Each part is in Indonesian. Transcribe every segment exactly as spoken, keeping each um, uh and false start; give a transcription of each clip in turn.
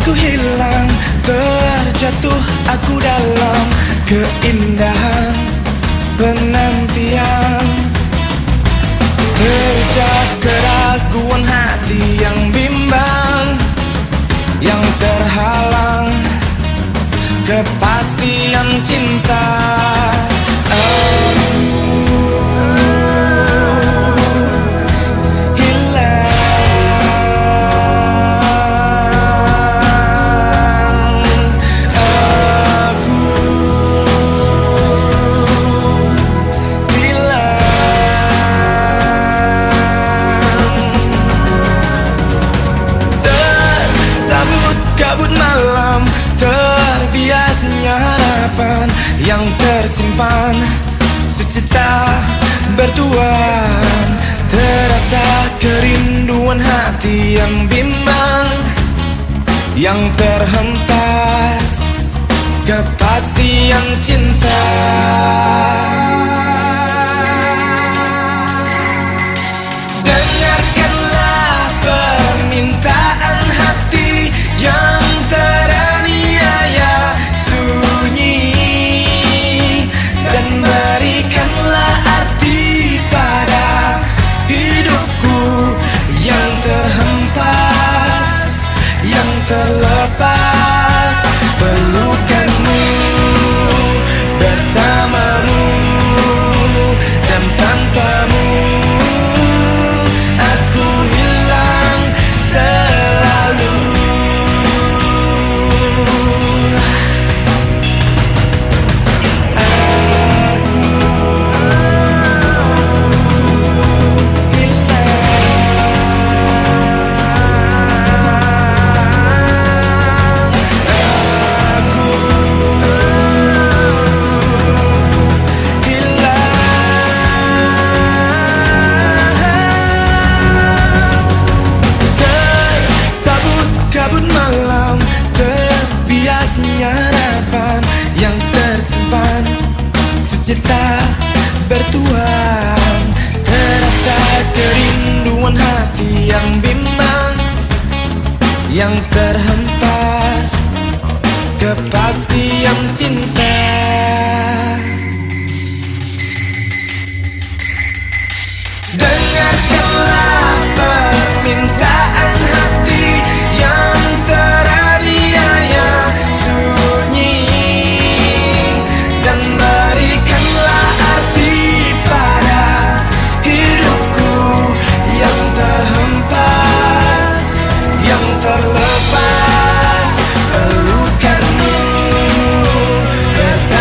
Aku hilang, terjatuh aku dalam keindahan penantian. Terjak keraguan hati yang bimbang, yang terhalang kepastian cinta. Kabut malam, terbiasnya harapan yang tersimpan, sucita bertuan. Terasa kerinduan hati yang bimbang, yang terhempas kepastian cinta. Dengarkanlah permintaan hati yang teraniaya sunyi, dan berikanlah arti pada hidupku yang terhempas, yang terlepas. Pelukanmu bersamamu, dan tanpamu aku hilang selalu. Kabut malam, terbiasnya harapan yang tersimpan, sucita bertuan. Terasa kerinduan hati yang bimbang, yang terhempas kepastian cinta. Dengarkanlah permintaan hati yang teraniaya sunyi, dan berikanlah arti pada hidupku yang terhempas, yang terlepas. Pelukanmu bersama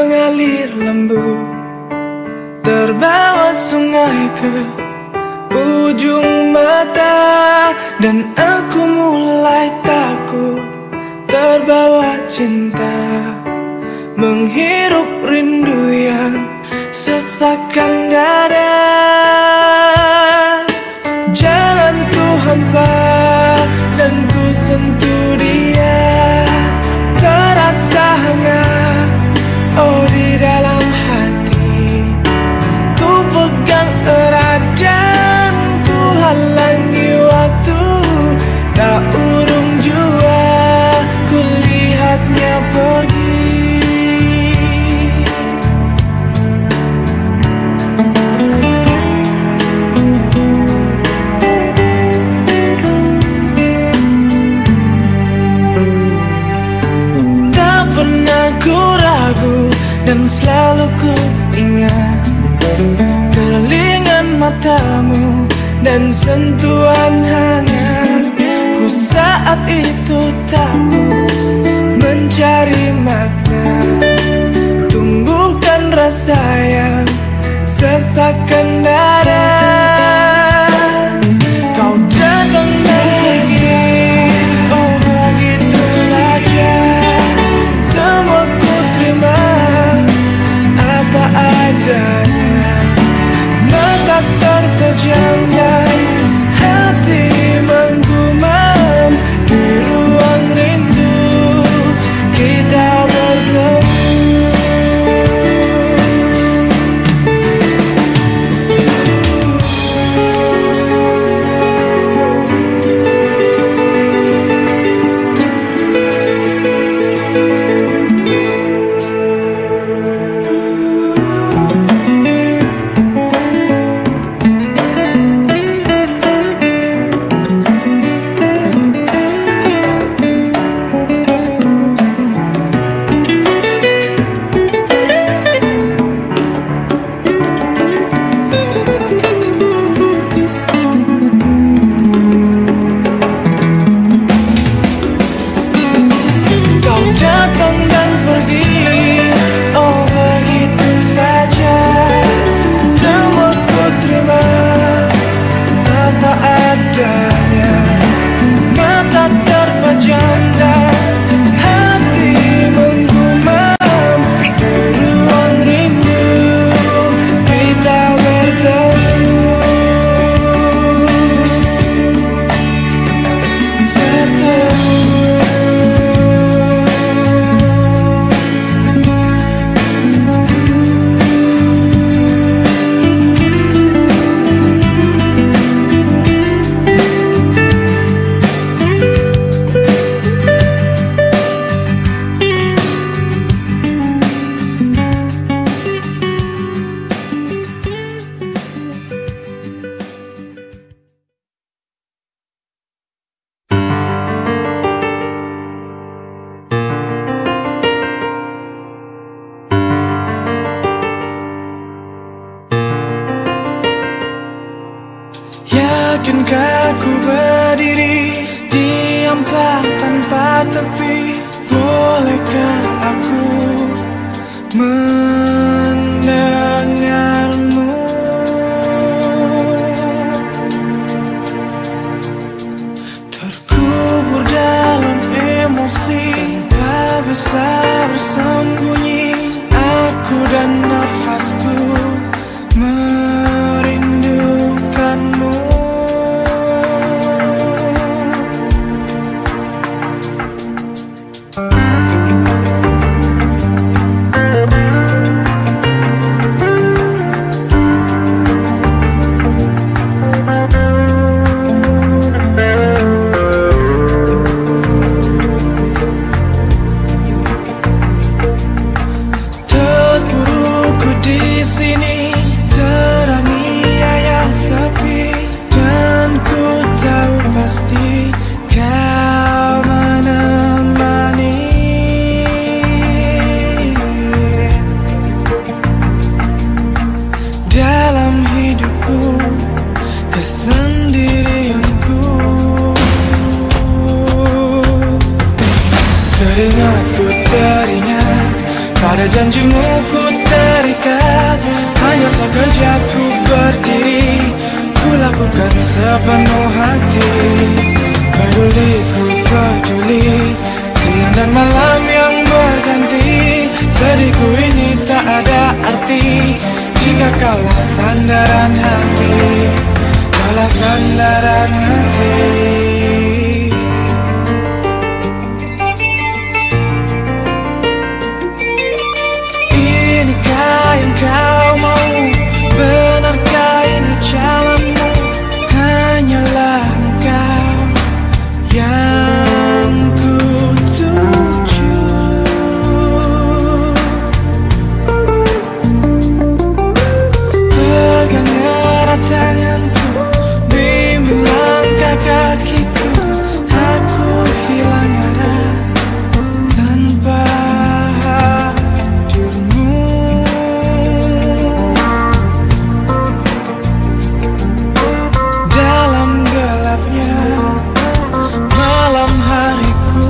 mengalir lembut, terbawa sungai ke ujung mata, dan aku mulai takut terbawa cinta, menghirup rindu yang sesakkan dada. Jalanku hampa dan ku sentuh dia, terasa hangat oh di dalam hati. Ku pegang erat dan ku halangi waktu, tak urung jua ku lihatnya pergi. Dan selalu ku ingat keringan matamu dan sentuhan hangat. Ku saat itu takut mencari makna, tumbuhkan rasa yang sesakkan dada. Kau datang lagi, oh begitu saja, semua ku terima apa adanya. Mata terpejam dan hati menggumam, di ruang rindu kita bertemu. Yakinkah ku berdiri diam tanpa tepi? Bolehkah aku mendengarmu? Terkubur dalam emosi, tak bisa bersembunyi. Aku dan nafasku merindukanmu. Terpuruk di sini, Pada janjimu ku terikat, hanya sekejap ku berdiri. Ku lakukan sepenuh hati, peduli ku peduli. Siang dan malam yang berganti, sedihku ini tak ada arti jika kaulah sandaran hati, kaulah sandaran hati. Inikah yang kau mau? Benarkah ini jalanmu? Hanyalah engkau yang ku tuju. Pegang erat tanganku, bimbing langkah kakiku. Aku hilang arah tanpa hadirmu. Dalam gelapnya malam hariku,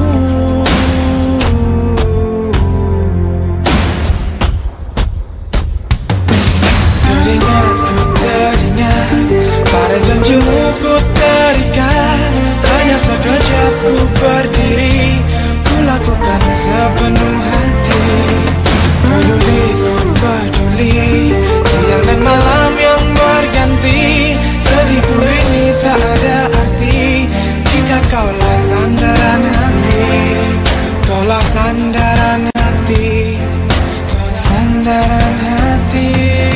teringatku teringat, pada janjimu ku terikat. Hanya sekejap ku berdiri, ku lakukan sepenuh hati, peduli ku peduli. Siang dan malam yang berganti, sedihku ini tak ada arti jika kaulah sandaran hati, kaulah sandaran hati, sandaran hati.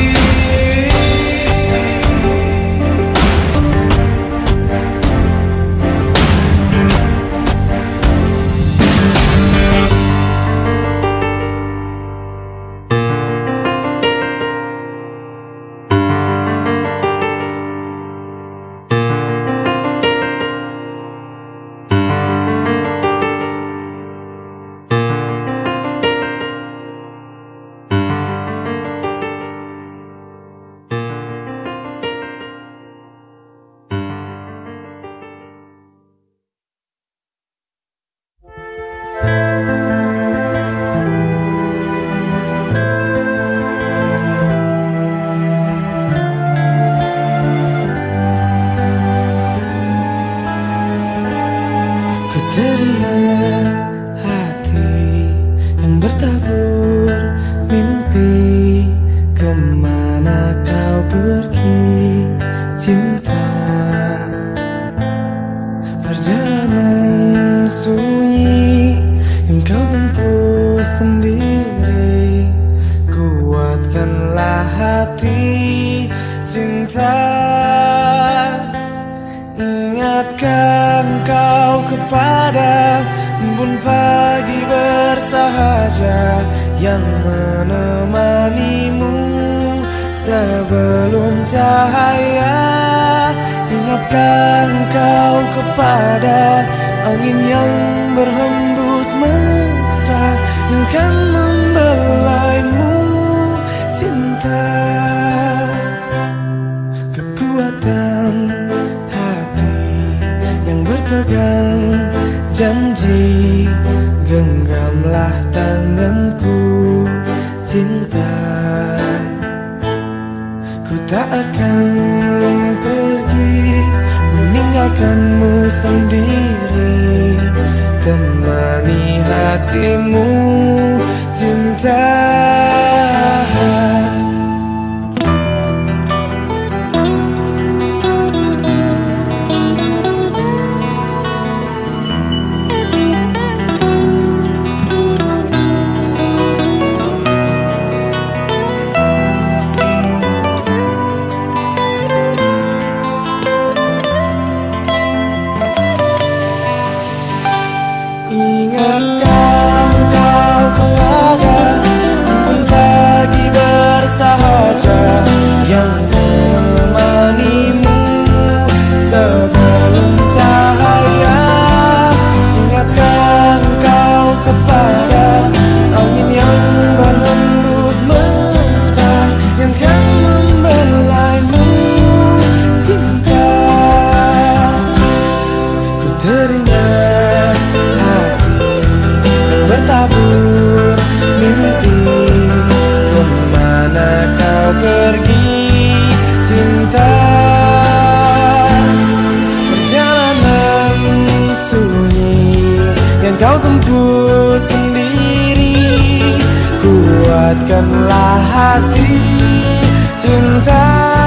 Ku teringat hati yang bertabur mimpi. Kemana kau pergi cinta? Perjalanan sunyi yang kau tempuh sendiri. Kuatkanlah hati cinta. Ingatkan kau kepada embun pagi bersahaja yang menemanimu sebelum cahaya. Ingatkan kau kepada angin yang berhembus mesra yang kan membelaimu cinta. Kekuatan berpegang janji, genggamlah tanganku cinta. Ku tak akan pergi meninggalkanmu sendiri. Temani hatimu cinta. Ingatkan kau kepada embun pagi pergi cinta. Perjalanan sunyi yang kau tempuh sendiri, kuatkanlah hati cinta.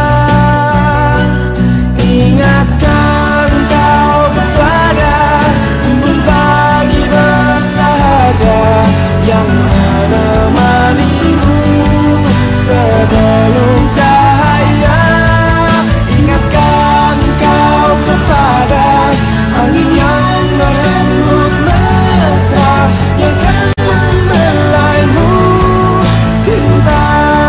Ingatkan kau kepada embun pagi bersahaja yang menemanimu sebelum cahaya. Ingatkan kau kepada angin yang berhembus mesra yang kan membelaimu cinta.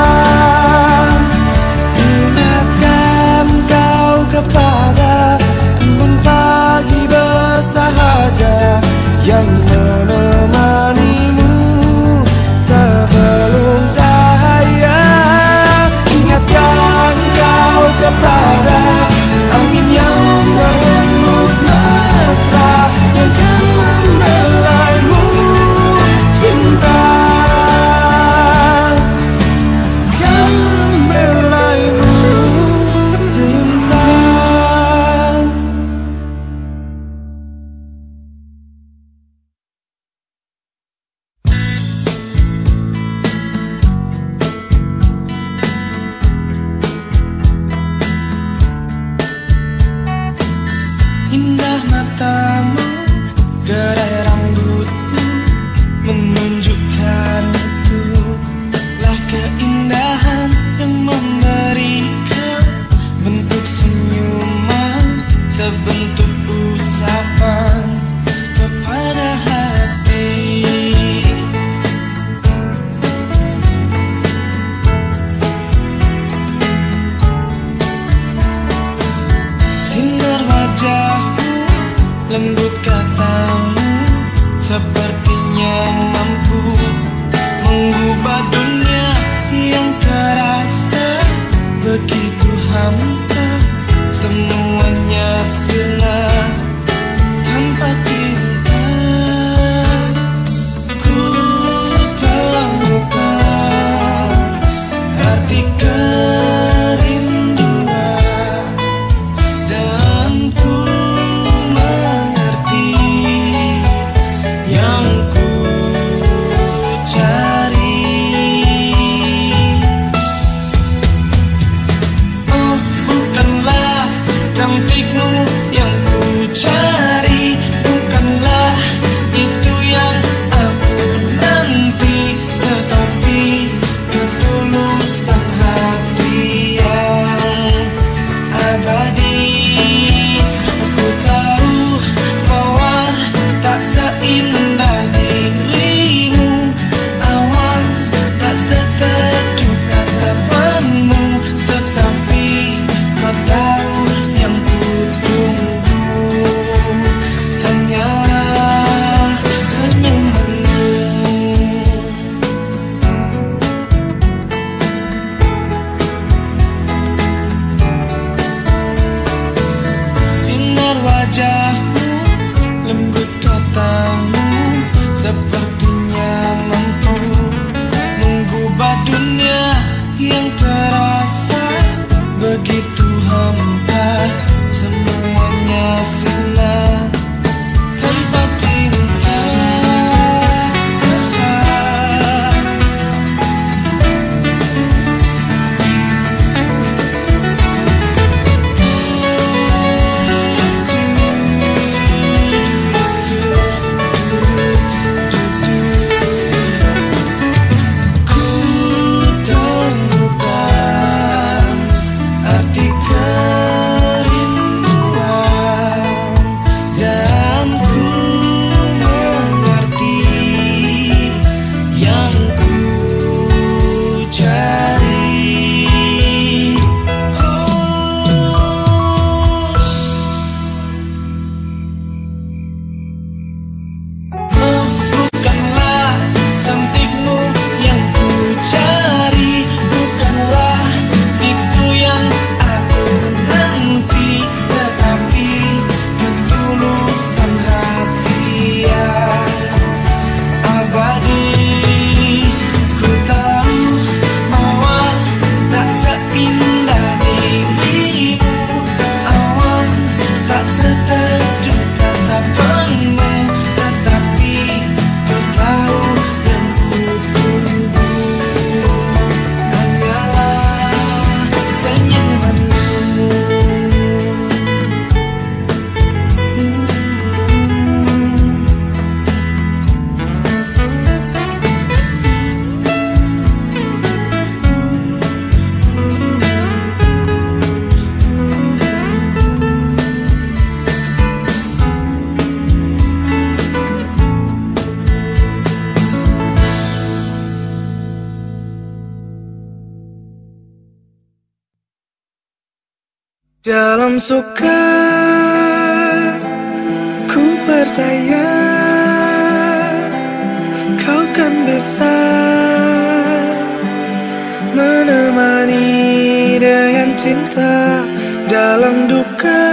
Ingatkan kau kepada embun pagi bersahaja yang menemanimu sebelum cahaya. Ingatkan kau kepada angin yang berhembus mesra yang kan membelaimu cinta, kan membelaimu cinta. Indah matamu, gerai rambutmu menunjukkan itulah keindahan yang memberikan bentuk senyuman, sebentuk usapan kepada hati. Sinar wajahmu, lembut katamu, sepertinya mampu mengubah dunia yang terasa begitu hampa. Semuanya sirna tanpa cinta. Ku temukan arti kerinduan dan ku mengerti yang ku cari. Dalam suka ku percaya kau kan bisa menemani dengan cinta. Dalam duka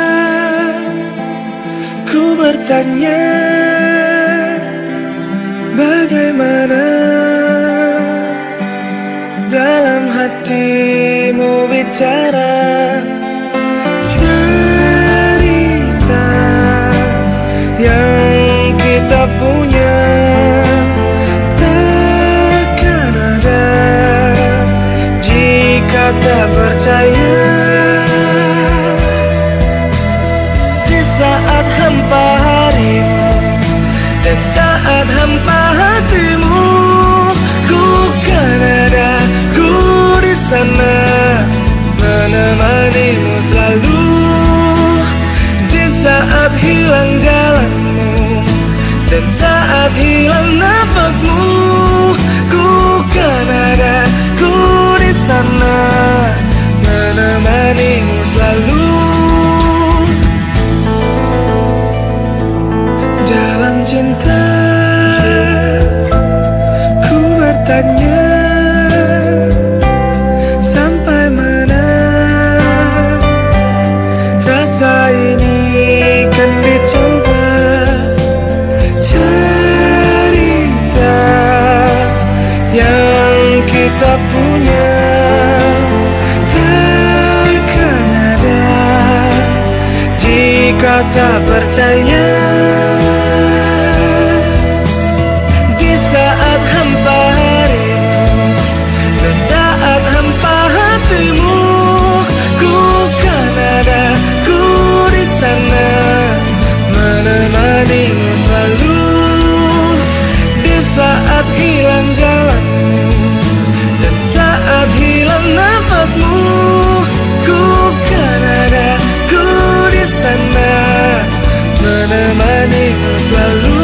ku bertanya bagaimana dalam hatimu bicara. Cerita yang kita punya takkan ada jika tak percaya. Di saat hampa harimu dan saat hampa hatimu, ku kan ada, ku di sana menemanimu selalu. Di saat hilang jalanmu dan saat hilang nafasmu, ku kan ada, ku di sana menemanimu selalu. Dalam cinta ku bertanya sampai mana rasa ini kan dicoba. Cerita yang kita punya takkan ada jika tak percaya. Di saat hampa harimu dan saat hampa hatimu, ku kan ada, ku di sana menemanimu selalu. Di saat hilang jalanmu dan saat hilang nafasmu, ku kan ada, ku di sana menemanimu selalu.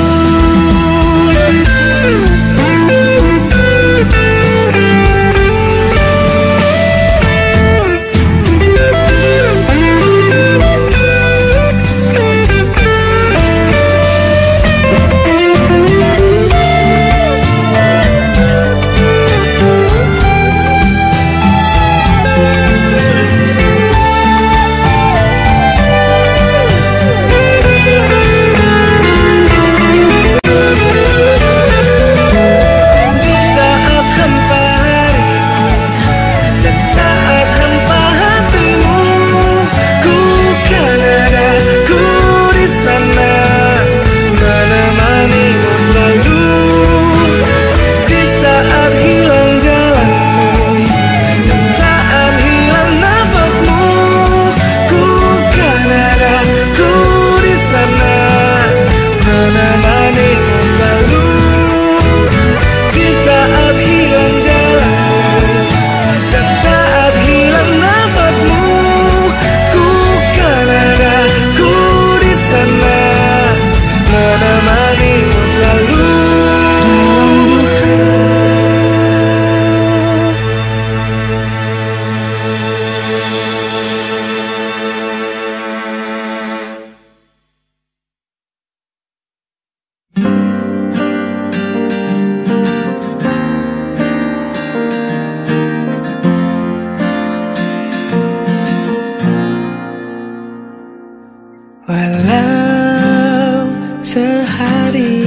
Walau sehari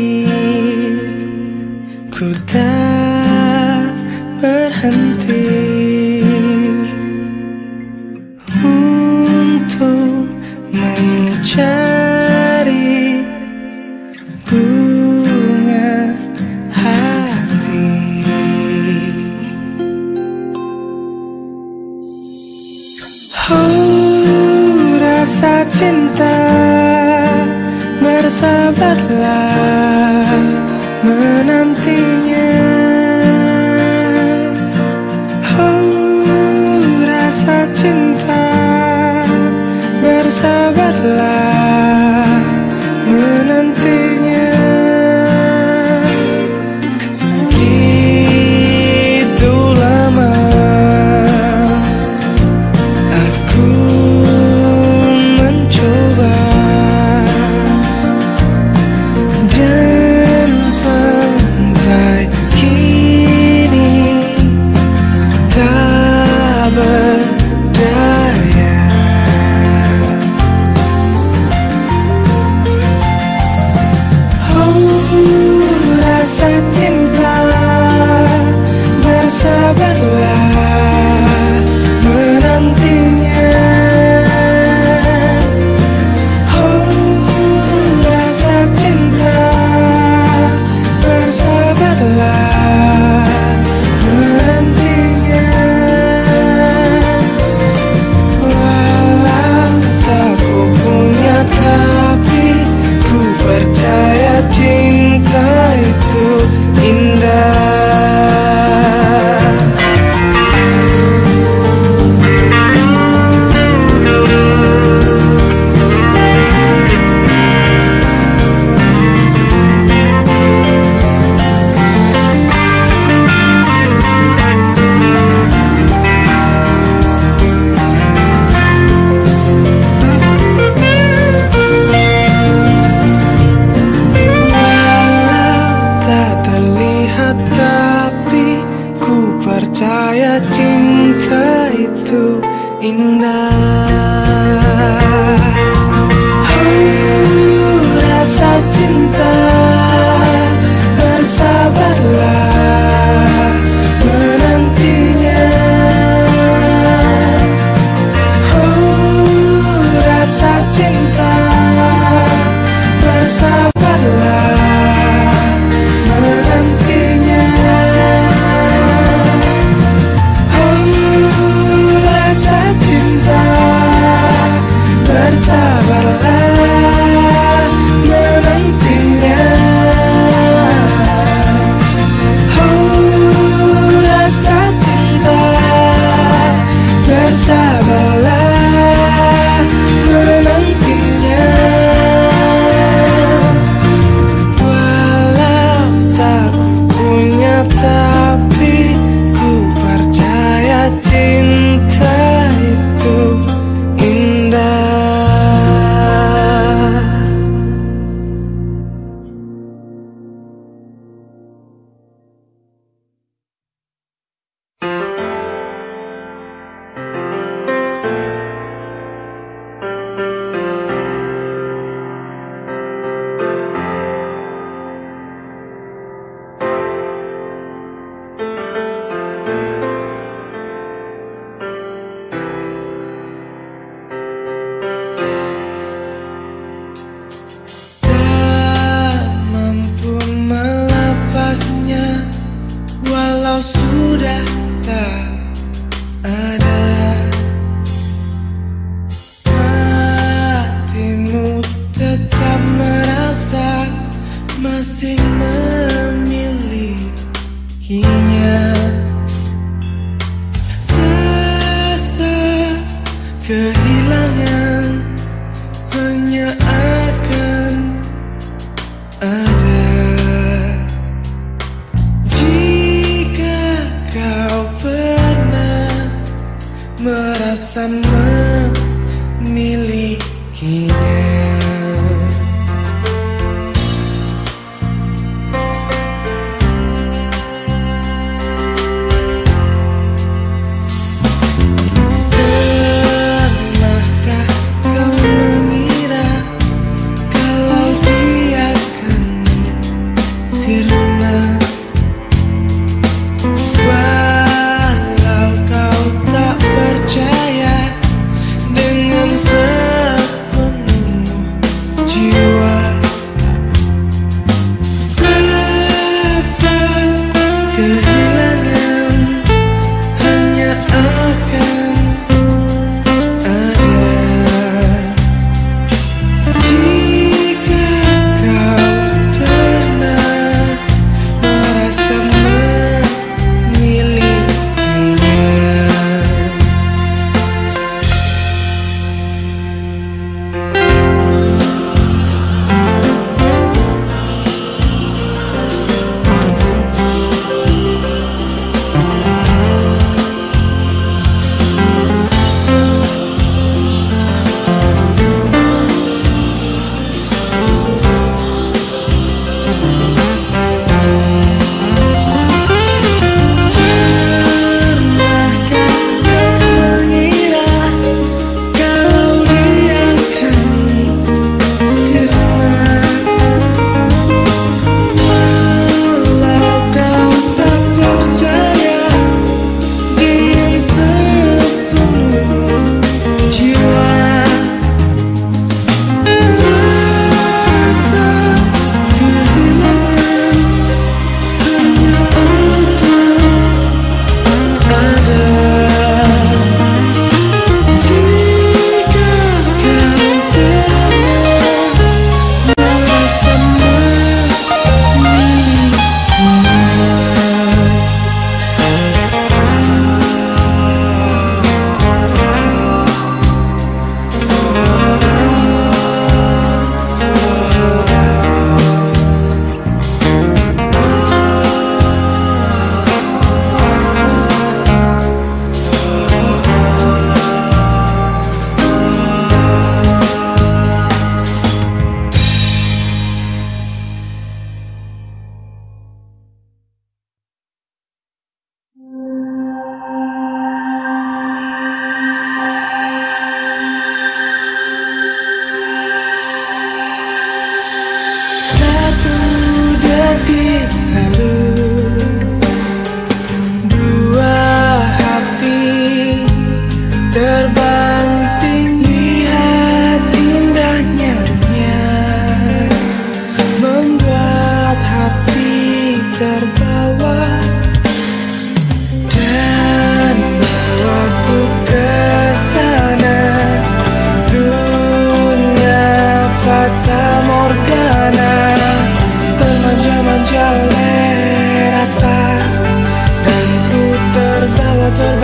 ku tak berhenti untuk mencari bunga hati. Oh, rasa cinta, bersabarlah menantinya. Oh, rasa cinta, bersabarlah menantinya. Begitu lama aku percaya cinta itu indah. Oh, rasa cinta, bersabarlah menantinya. Oh, rasa cinta, bersabarlah menantinya. Oh, rasa cinta, bersabarlah menantinya. Oh, rasa cinta, bersabarlah menantinya. Walau tak punya tapi ku percaya cinta itu indah. Tak mampu melepasnya walau sudah tak ada. Hatimu tetap merasa masih memilikinya. Rasa kehilangan hanya akan ada jika kau pernah merasa memilikinya. Pernahkah kau mengira kalau dia akan sirna? Walau kau tak percaya dengan sepenuhnya.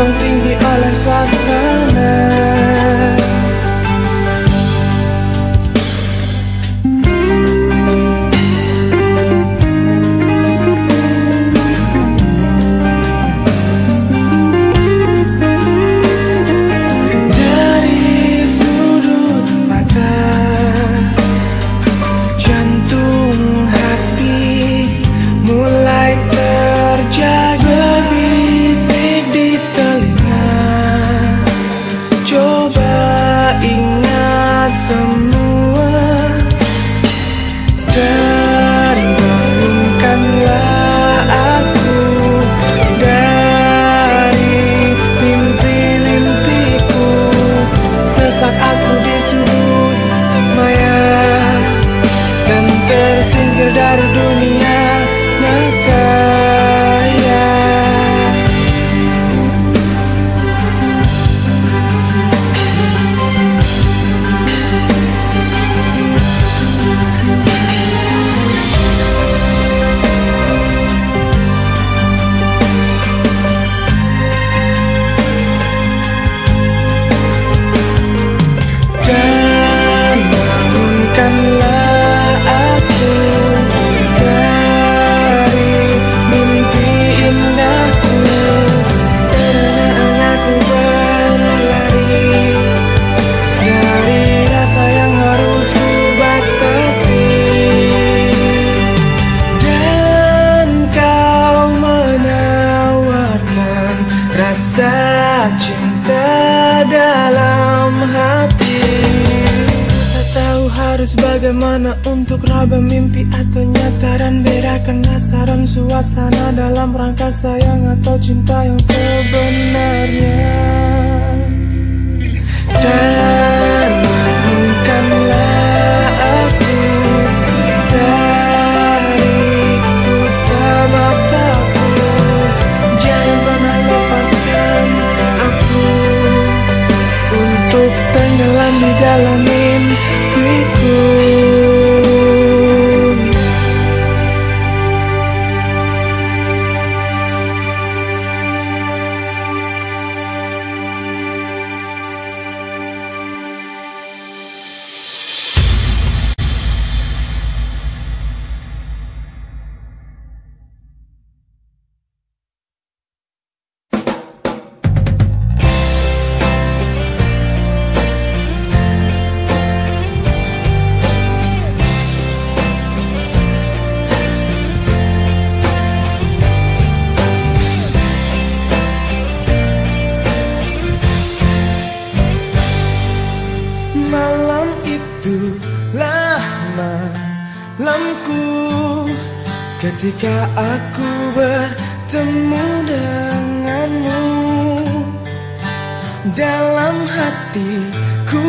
tumpang tinggi oleh suasana. Dari dunia nyata ya. Dan bangunkanlah aku rasa cinta dalam hati. Tak tahu harus bagaimana untuk raba mimpi atau nyata, dan bedakan nasaran suasana dalam rangka sayang atau cinta yang sebenarnya. Dan bangunkanlah aku dari buta mataku. Jangan pernah lepaskan aku untuk tenggelam di dalam mimpiku. Malam itulah malamku ketika aku bertemu denganmu. Dalam hatiku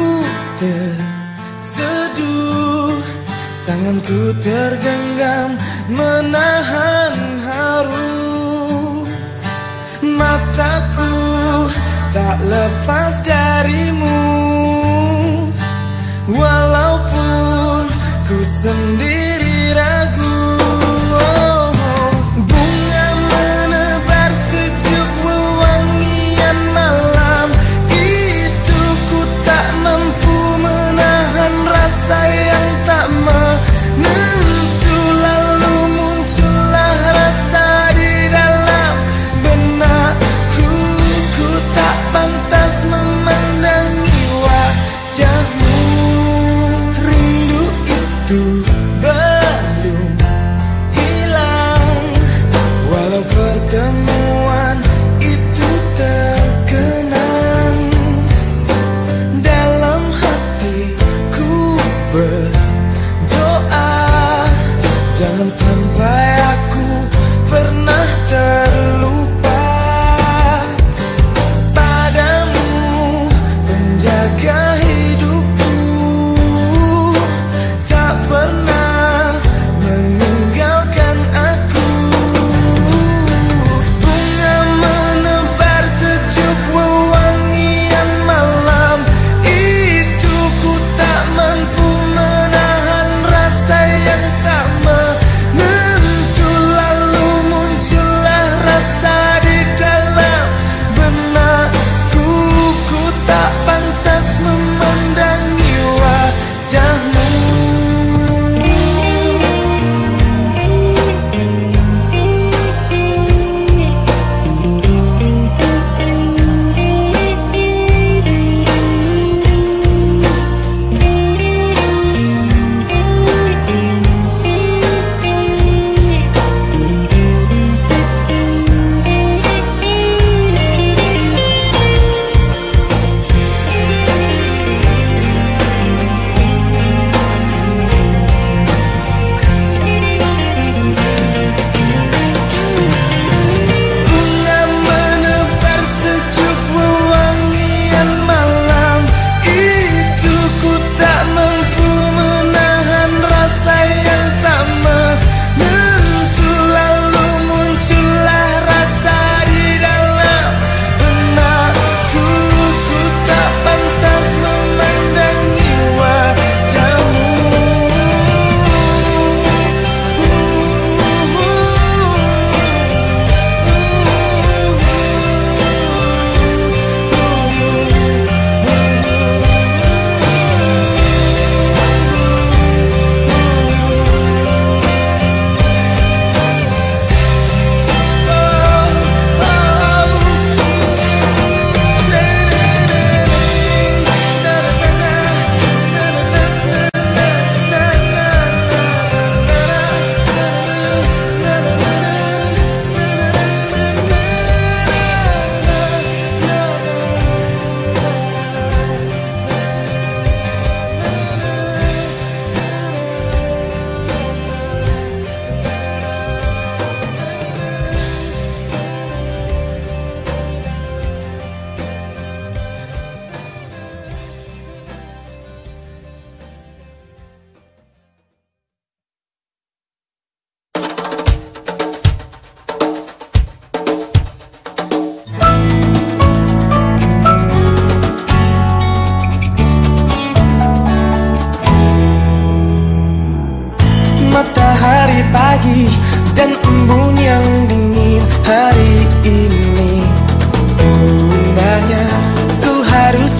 terseduh, tanganku tergenggam menahan haru. Mataku tak lepas darimu, walaupun ku sendiri ragu. Oh, oh. Bunga menebar sejuk wewangian malam itu, ku tak mampu menahan rasa yang tak menentu. Lalu muncullah rasa di dalam benakku, ku tak pantas memandangi wajahmu. Rindu itu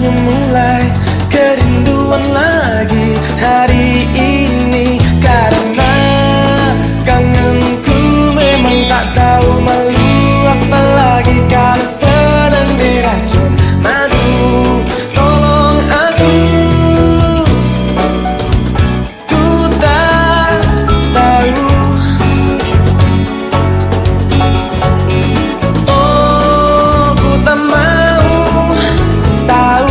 memulai kerinduan lagi hari ini. Karena kangenku memang tak tahu malu, apalagi kalau sedang diracun madu. Tolong aku, ku tak tahu. Oh, ku tak mau tahu.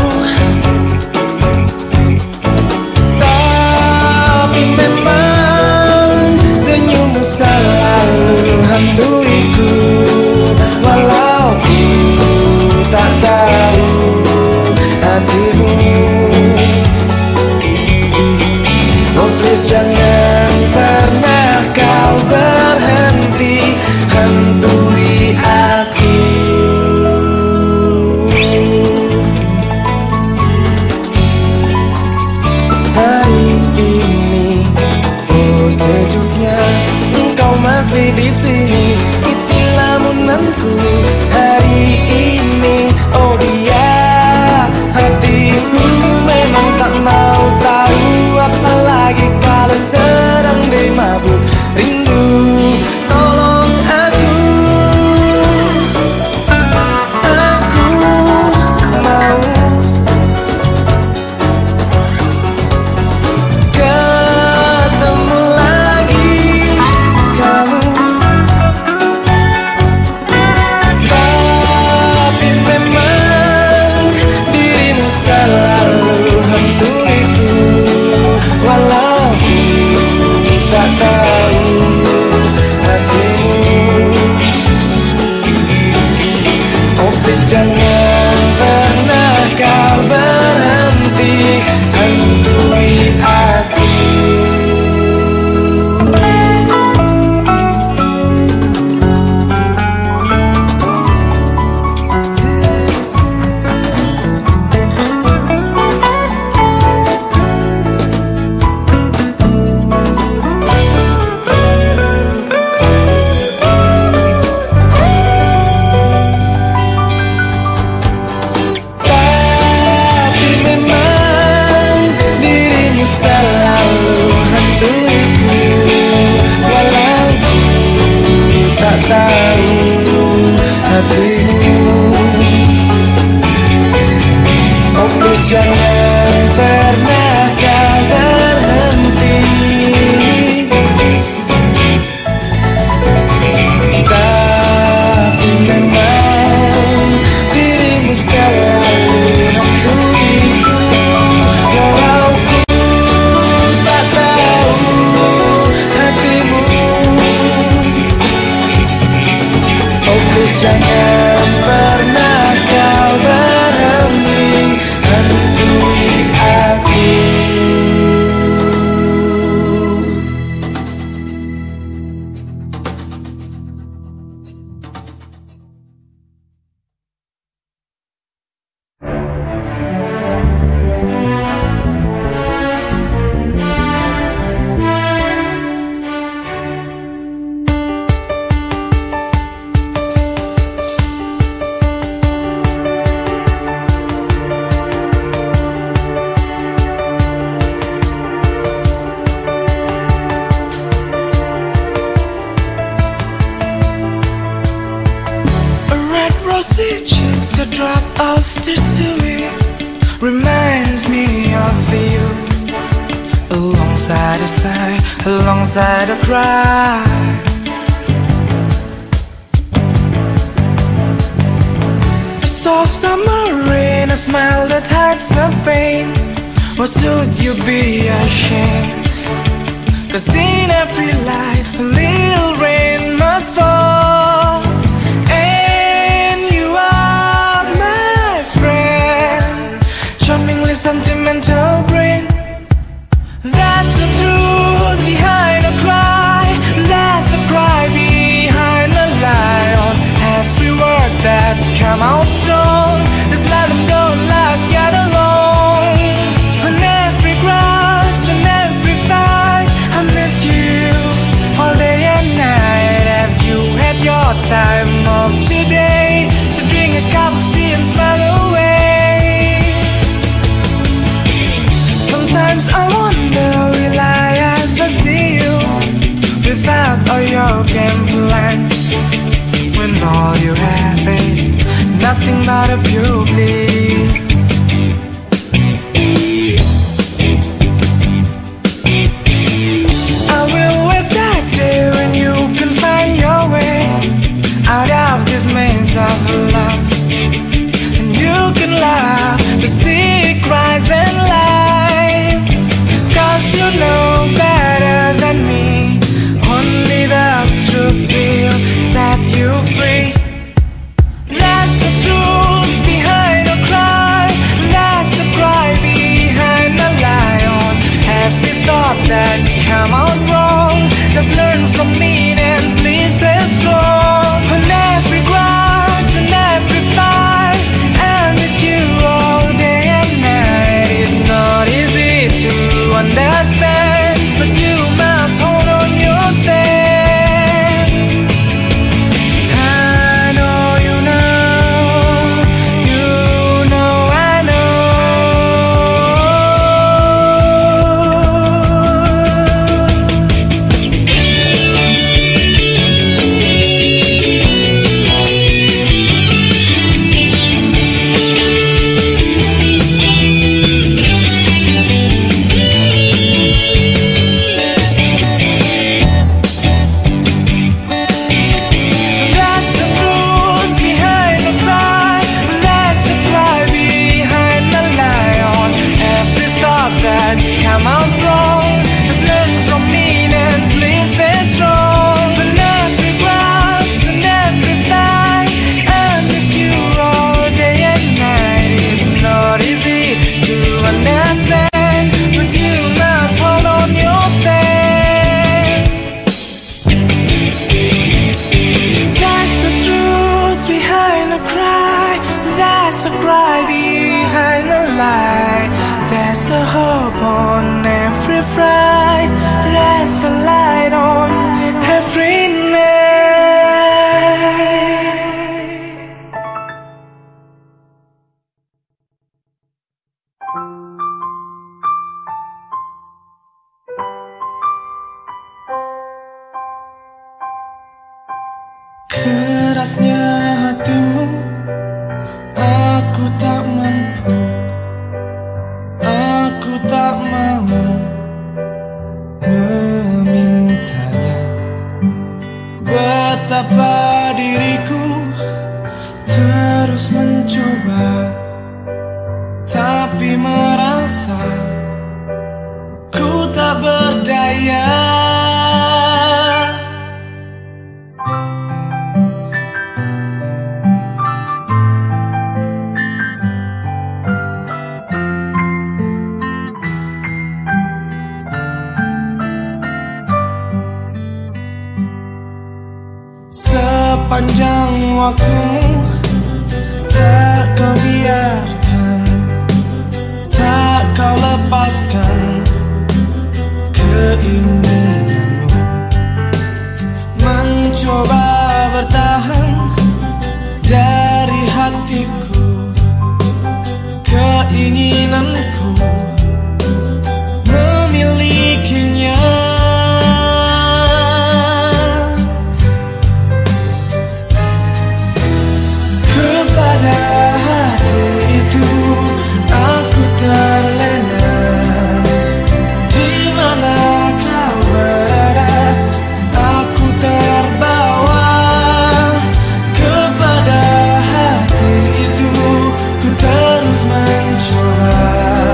Tapi memang senyummu selalu hantuiku, walau ku tak tahu hatimu. Oh please jangan pernah kau berhenti hantui aku. Hari ini, oh sejuknya engkau masih di sini, isi lamunanku hari ini. Oh dia, hatiku memang tak mau tahu, apalagi kalau sedang dimabuk rindu. Tolong aku, aku mau ketemu lagi kamu. Tapi memang dirimu selalu hantuiku, walau ku tak tahu hatimu. Oh please jangan pernah kau berhenti hantui aku. Tapi memang dirimu selalu hantuiku, walau ku tak tahu hatimu. Oh please jangan pernah kau berhenti. Tapi memang dirimu selalu hantuiku, walau ku tak tahu hatimu. Oh please jangan pernah kau berhenti hantui aku. A red rosy cheeks, a drop of tattooing reminds me of you. Alongside a sigh, alongside a cry. A soft summer rain, a smile that hides the pain. Or should you be ashamed? 'Cause in every life a little rain must fall. And you are my friend, charmingly sentimental brain. That's the truth behind a cry. That's the cry behind a lie. On every word that come out strong, just let them go and let's get along. On every grudge, on every fight, I miss you all day and night. Have you had your please. I will wait that day when you can find your way out of this maze of love, and you can laugh the sea cries and lies, 'cause you know better than me, only the truth will set you free. That's the truth behind a cry, that's the cry behind a lie. On every thought that come out wrong, just learn from me and please stay strong. On every grudge and every fight, I miss you all day and night. It's not easy to understand, but you must hold on your stand. I know you know, you know I know. That's the truth behind the cry, that's the cry behind the lie. On every thought that come out wrong, just learn from me and please stay strong. On every grudge and every fight, I miss you all day and night. It's not easy to understand, but you must hold on your stand. That's the truth behind the cry, that's the cry behind the lie. There's a hope on every fright, there's a light on every night. Kerasnya hatimu, aku tak mampu, aku tak mau memintanya. Betapa diriku terus mencoba, tapi merasa ku tak berdaya. Sepanjang waktumu tak kau biarkan, tak kau lepaskan keinginanmu, mencoba bertahan dari hatiku, keinginanku memilikinya. Kepada hati itu aku terlena, di mana kau berada, aku terbawa. Kepada hati itu ku terus mencoba,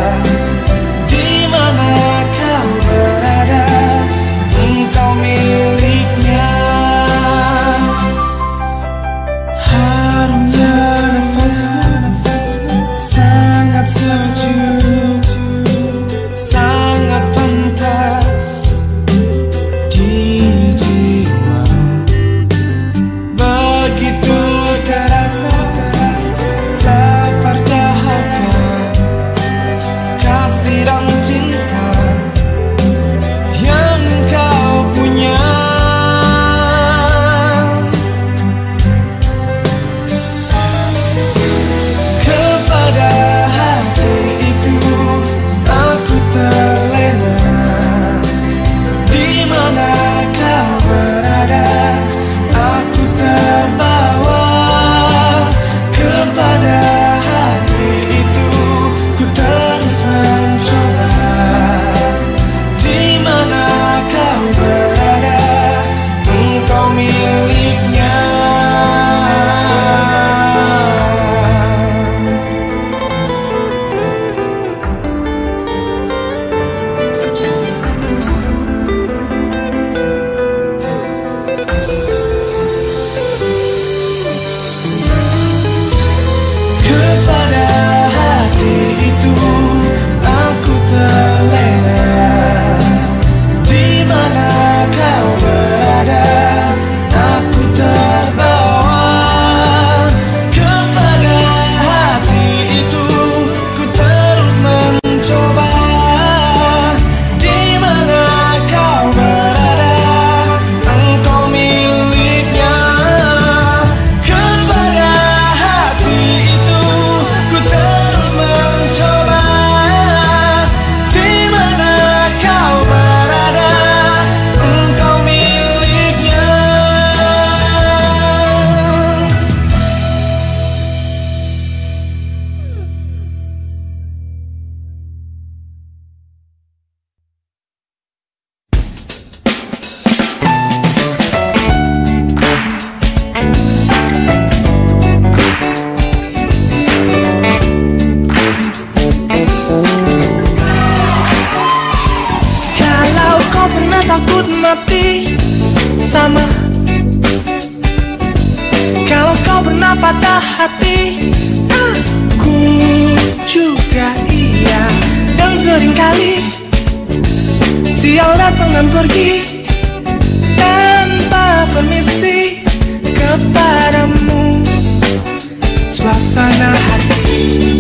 patah hati. Aku juga iya, dan seringkali sial datang dan pergi tanpa permisi kepadamu. Suasana hati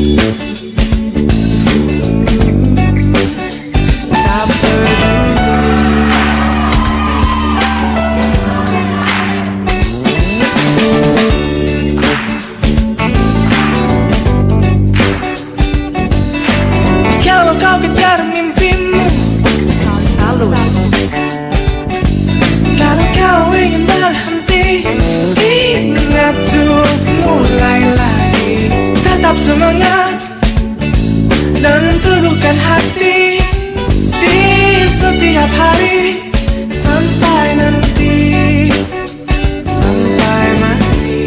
tak peduli. Kalau kau kejar mimpimu, salut. Kalau kau ingin berhenti, ingat untuk mulai lagi. Tetap semangat dan teguhkan hati di setiap hari sampai nanti, sampai mati.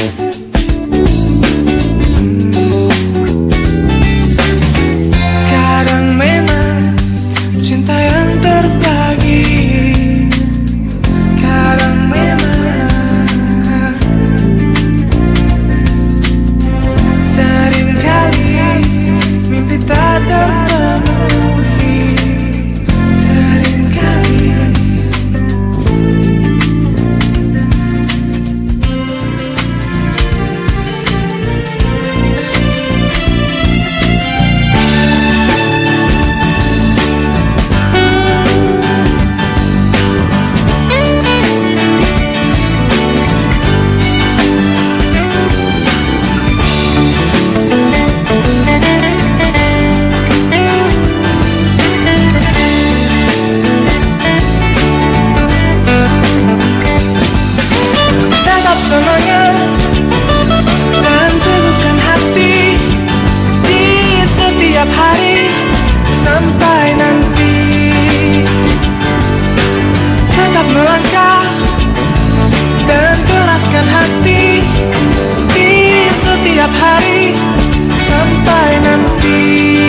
Kadang memang cinta yang terbagi, kadang memang seringkali mimpi tak terpenuhi. Seringkali tetap semangat dan teguhkan hati di setiap hari sampai nanti. Tetap melangkah dan keraskan hati di setiap hari sampai nanti,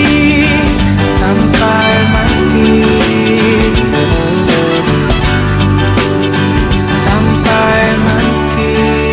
sampai mati, sampai mati.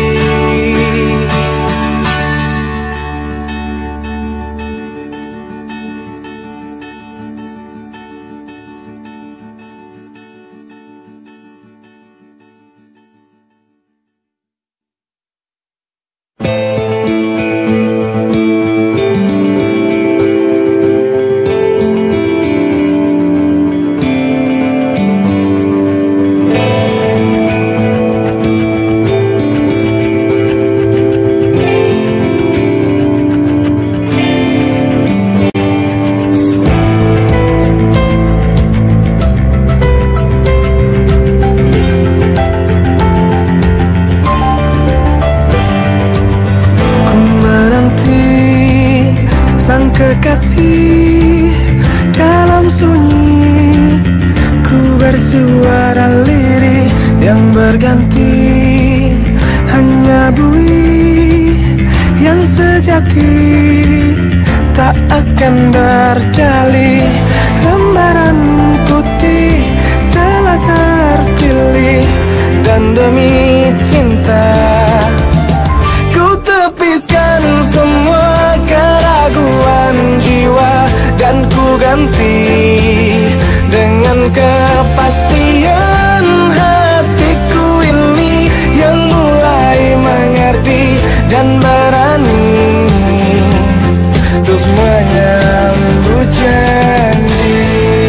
Kekasih dalam sunyi, ku bersuara lirih yang berganti. Hanya bui yang sejati tak akan berdalih. Lembaran putih telah terpilih, dan demi cinta ku tepiskan semua keraguan jiwa, dan ku ganti dengan kepastian hatiku ini yang mulai mengerti dan berani untuk menyambut janji.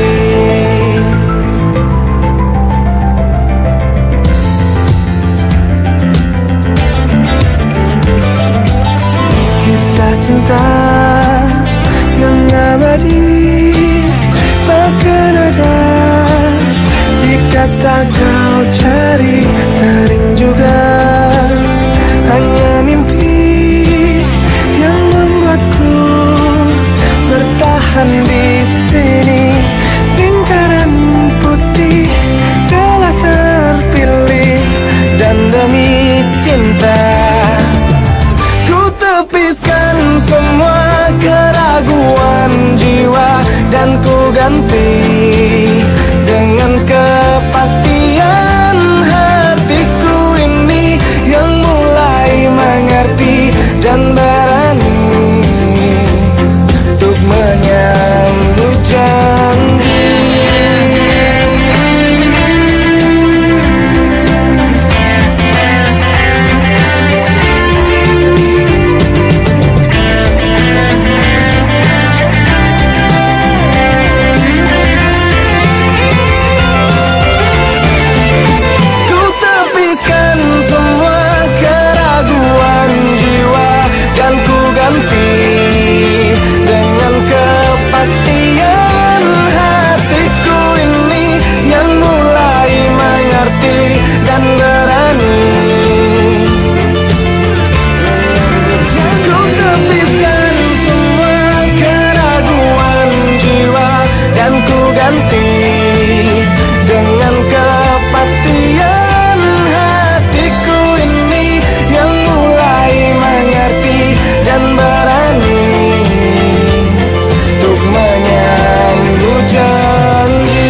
Kisah cinta yang abadi bahkan ada jika tak kau cari. Sering juga hanya mimpi yang membuatku bertahan di sini. Lingkaran putih telah terpilih, dan demi cinta ku tepiskan semua keraguan jiwa, dan ku ganti dengan kepastian hatiku ini yang mulai mengerti dan berani untuk menyambut janji. Dengan kepastian hatiku ini yang mulai mengerti dan berani. Ku tepiskan semua keraguan jiwa dan ku ganti dengan kepastian hatiku ini yang mulai mengerti dan berani untuk menyambut janji.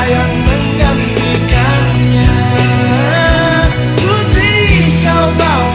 Kau bawa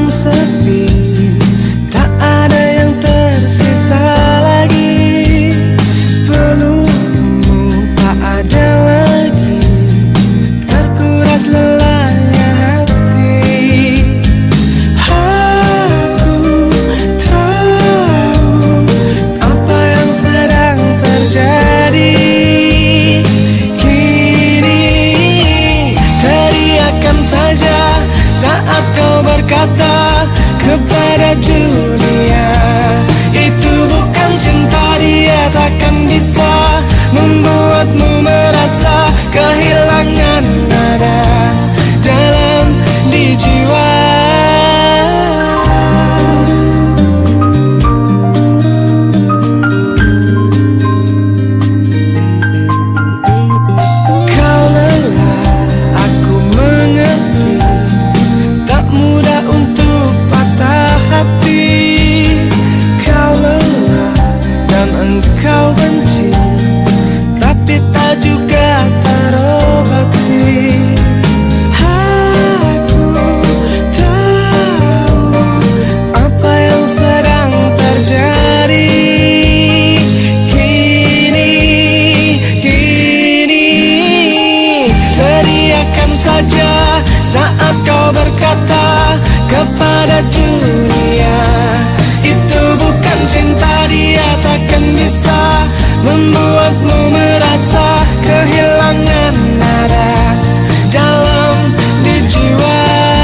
sepi, tak ada yang tersisa lagi. Pelukmu tak ada lagi, terkuras lelahnya hati. Aku tahu apa yang sedang terjadi. Kini teriakan saja saat kau berkata kepada dunia, itu bukan cinta, dia takkan bisa membuatmu merasa kehilangan nada dalam di jiwa. Kau lelah, aku mengerti, tak mudah untuk patah hati. Kau lelah dan engkau benci, tapi tak juga terobati. Aku tahu apa yang sedang terjadi. Kini, kini teriakan saja saat kau berkata kepada dunia, itu bukan cinta, dia takkan bisa membuatmu merasa kehilangan nada dalam di jiwa.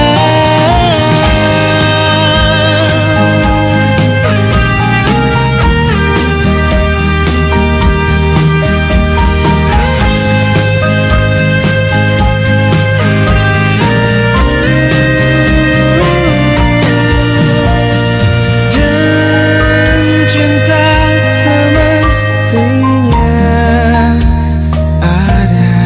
Dan cinta semestinya ada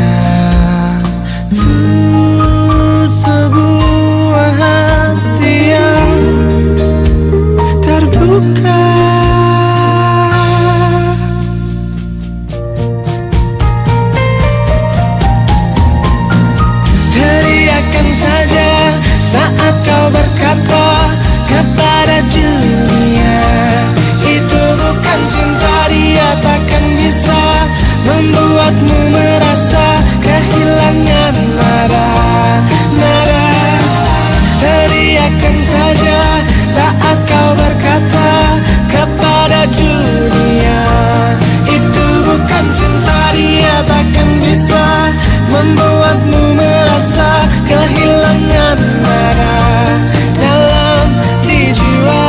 tuh sebuah hati yang terbuka. Teriakan saja saat kau berkata kepada dunia, itu bukan cinta, dia takkan bisa membuatmu merasa kehilangan nada, nada. Teriakan saja saat kau berkata kepada dunia, itu bukan cinta, dia takkan bisa membuatmu merasa kehilangan nada dalam di jiwa.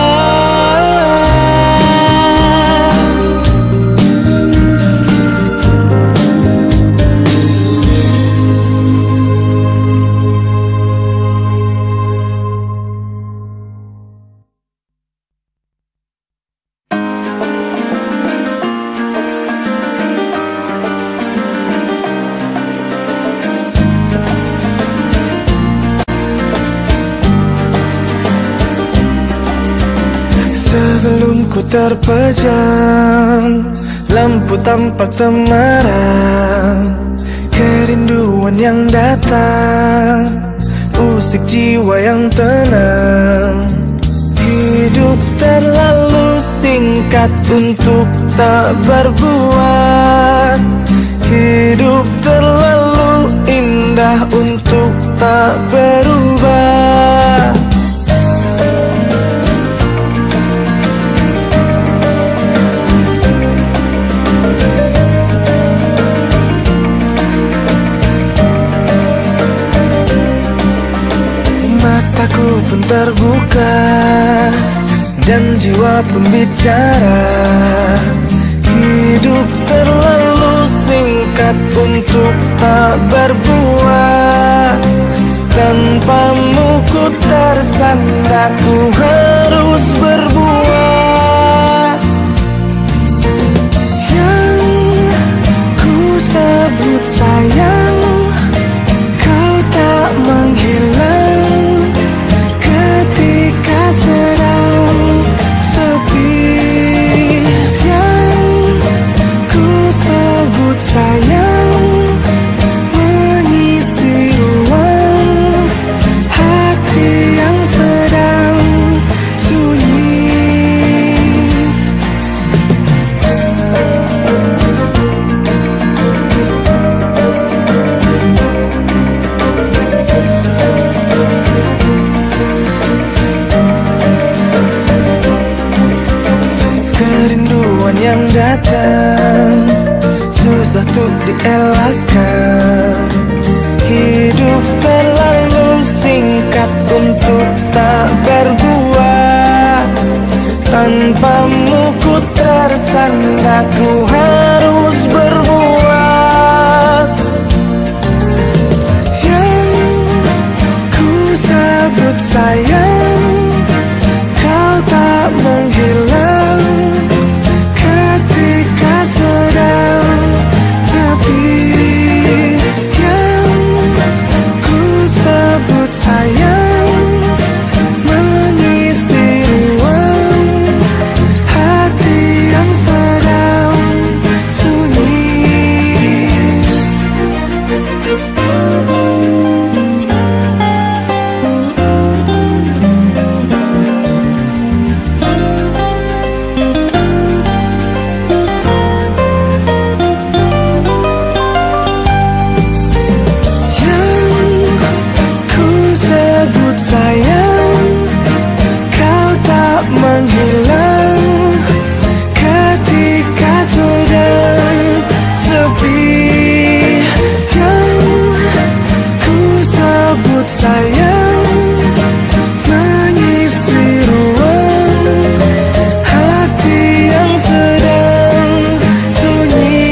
Sebelum ku terpejam, lampu tampak temaram, kerinduan yang datang, usik jiwa yang tenang. Hidup terlalu singkat untuk tak berbuat, hidup terlalu indah untuk tak berubah. Mataku pun terbuka dan jiwa pun bicara. Hidup terlalu singkat untuk tak berbuat. Tanpamu ku tersandar, ku harus berbuat. Yang ku sebut sayang, kau tak menghilang ketika sedang sepi. Yang ku sebut sayang mengisi ruang hati. datang, susah untuk dielakkan. Hidup terlalu singkat untuk tak berbuat. Tanpamu ku tersandar, ku harus berbuat. Yang ku sebut sayang, kau tak menghilang ketika sedang sepi. Yang ku sebut sayang mengisi ruang hati yang sedang sunyi. Menghilang ketika sedang sepi. Yang ku sebut sayang mengisi ruang hati yang sedang sunyi.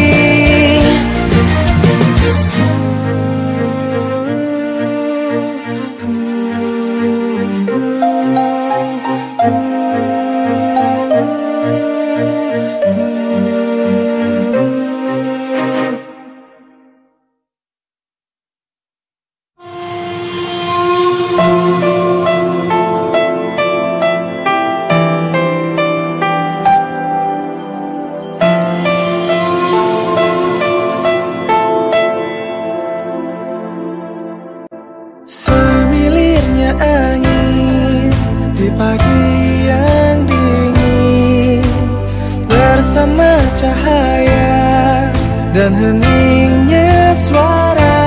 Semilirnya angin di pagi yang dingin, bersama cahaya dan heningnya suara,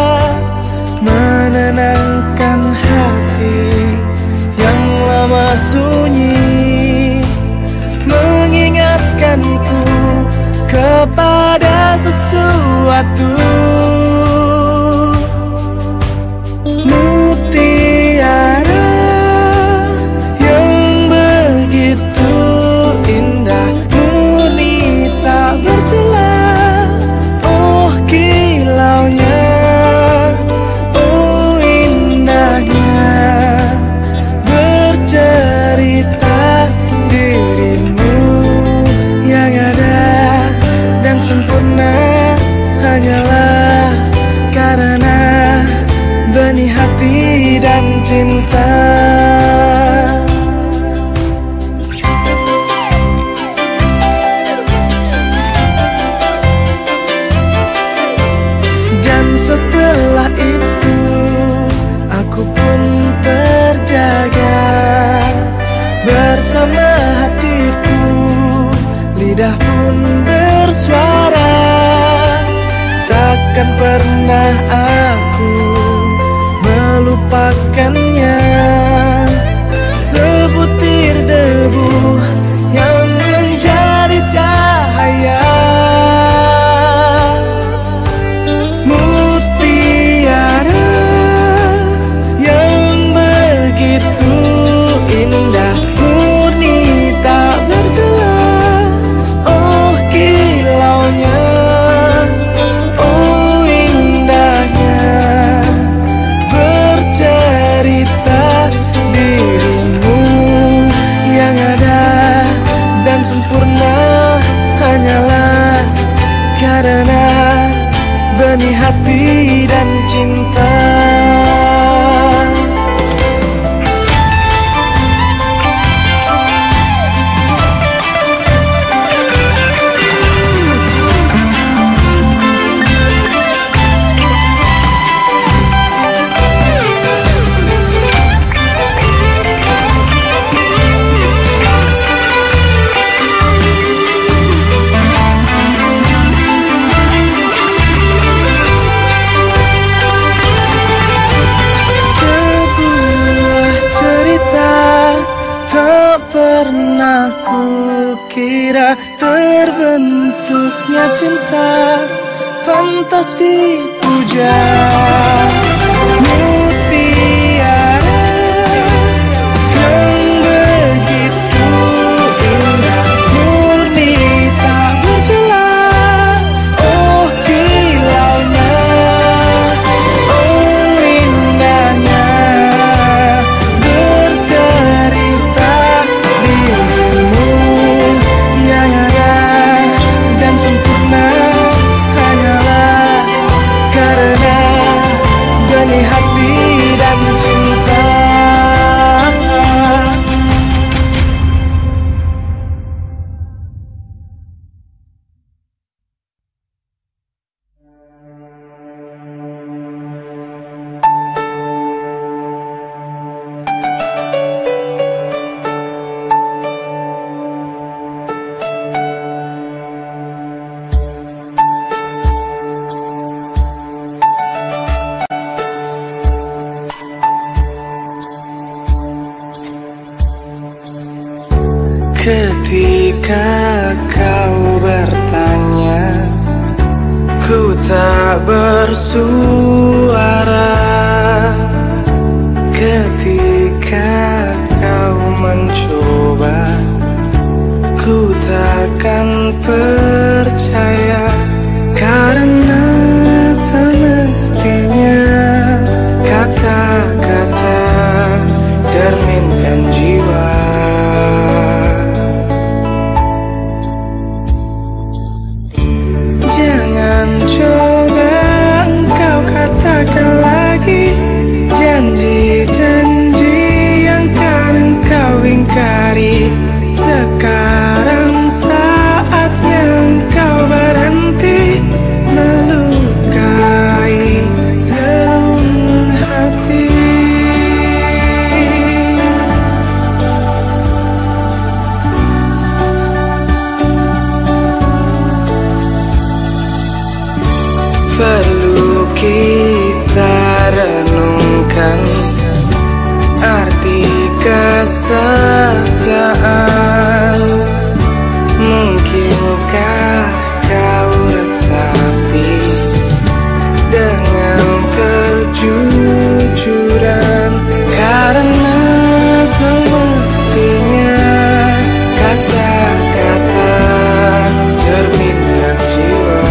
menenangkan hati yang lama sunyi, mengingatkanku kepada sesuatu. Mutiara yang begitu indah, murni tak bercelah. Oh kilaunya, oh indahnya, bercerita dirimu yang ada dan sempurna hanyalah karena benih hati dan cinta. Dan setelah itu aku pun terjaga bersama hatiku, lidah pun bersuara. Takkan pernah aku melupakannya. Sebutir debu yang menjadi cahaya, mutiara yang begitu indah, murni tak bercelah. Oh kilaunya, oh indahnya, bercerita dirimu yang ada dan sempurna hanyalah karena benih hati dan cinta. Pernah ku kira terbentuknya cinta pantas dipuja. Mutiara yang begitu indah, murni tak bercelah. Oh kilaunya, oh indahnya bercerita dirimu yang ada dan sempurna hanyalah karena benih hati dan cinta. Ketika kau bertanya, ku tak bersuara. Ketika kau mencoba, ku takkan percaya. Karena semestinya kata-kata cerminkan jiwa. Jangan coba engkau katakan lagi janji-janji yang kan engkau ingkari. Sekarang saatnya engkau berhenti melukai relung hati. Perlu kita renungkan arti kesetiaan. Mungkinkah kau resapi dengan kejujuran? Karena semestinya kata-kata cerminkan jiwa.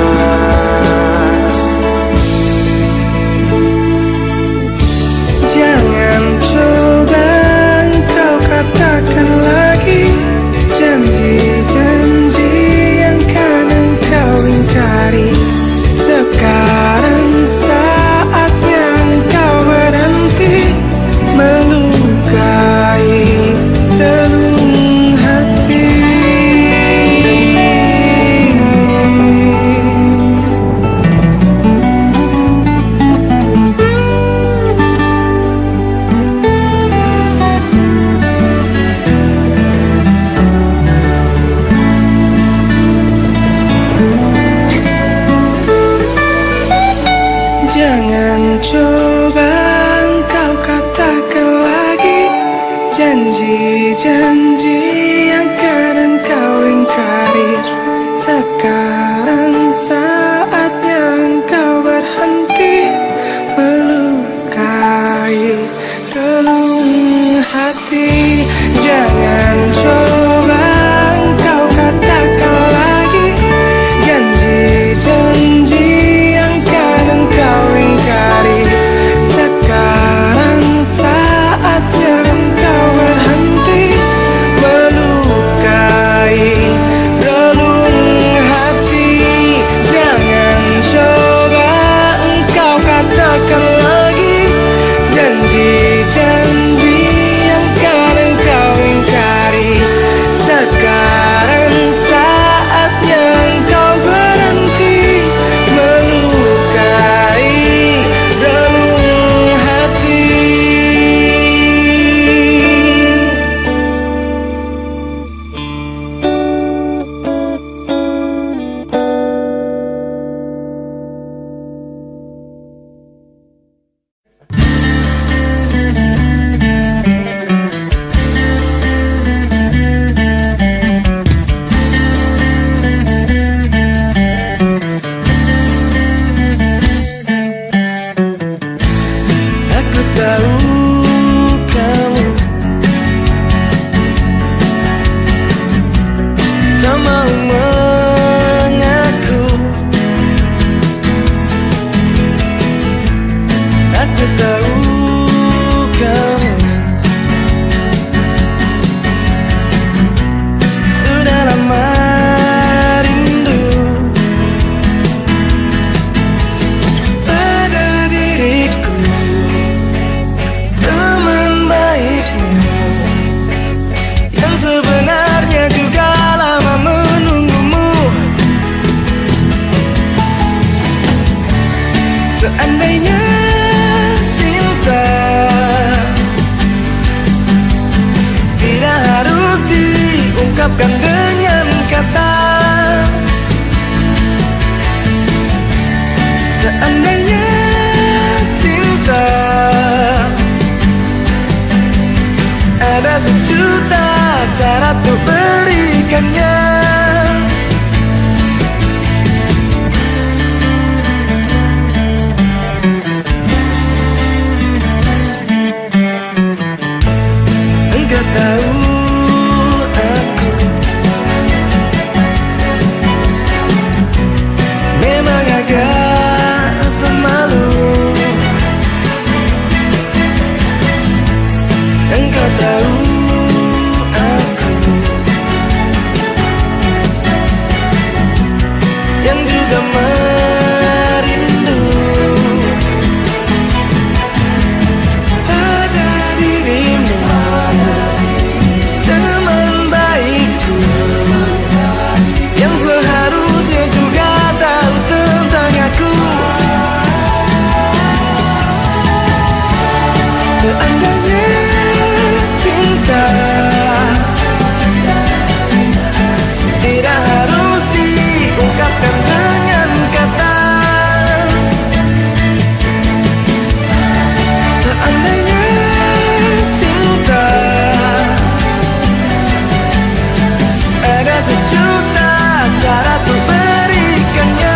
Jangan coba engkau katakan lagi janji-janji yang kan engkau ingkari. Sekarang saatnya engkau berhenti melukai relung hati. Jangan coba engkau katakan lagi janji-janji yang kan engkau ingkari. Sekarang saatnya engkau berhenti melukai relung hati. Jangan coba engkau katakan lagi janji-janji engkau ingkari. Sekarang saatnya engkau berhenti melukai relung hati. Jangan coba engkau katakan lagi janji-janji yang kan Ada sejuta cara untuk berikannya. Engkau tahu aku memang agak pemalu. Engkau tahu aku yang juga merindu. Ada dirimu, teman baikku, yang seharusnya juga tahu tentang aku. Seandainya cinta tidak harus diungkapkan dengan kata. Seandainya cinta ada sejuta cara untuk berikannya.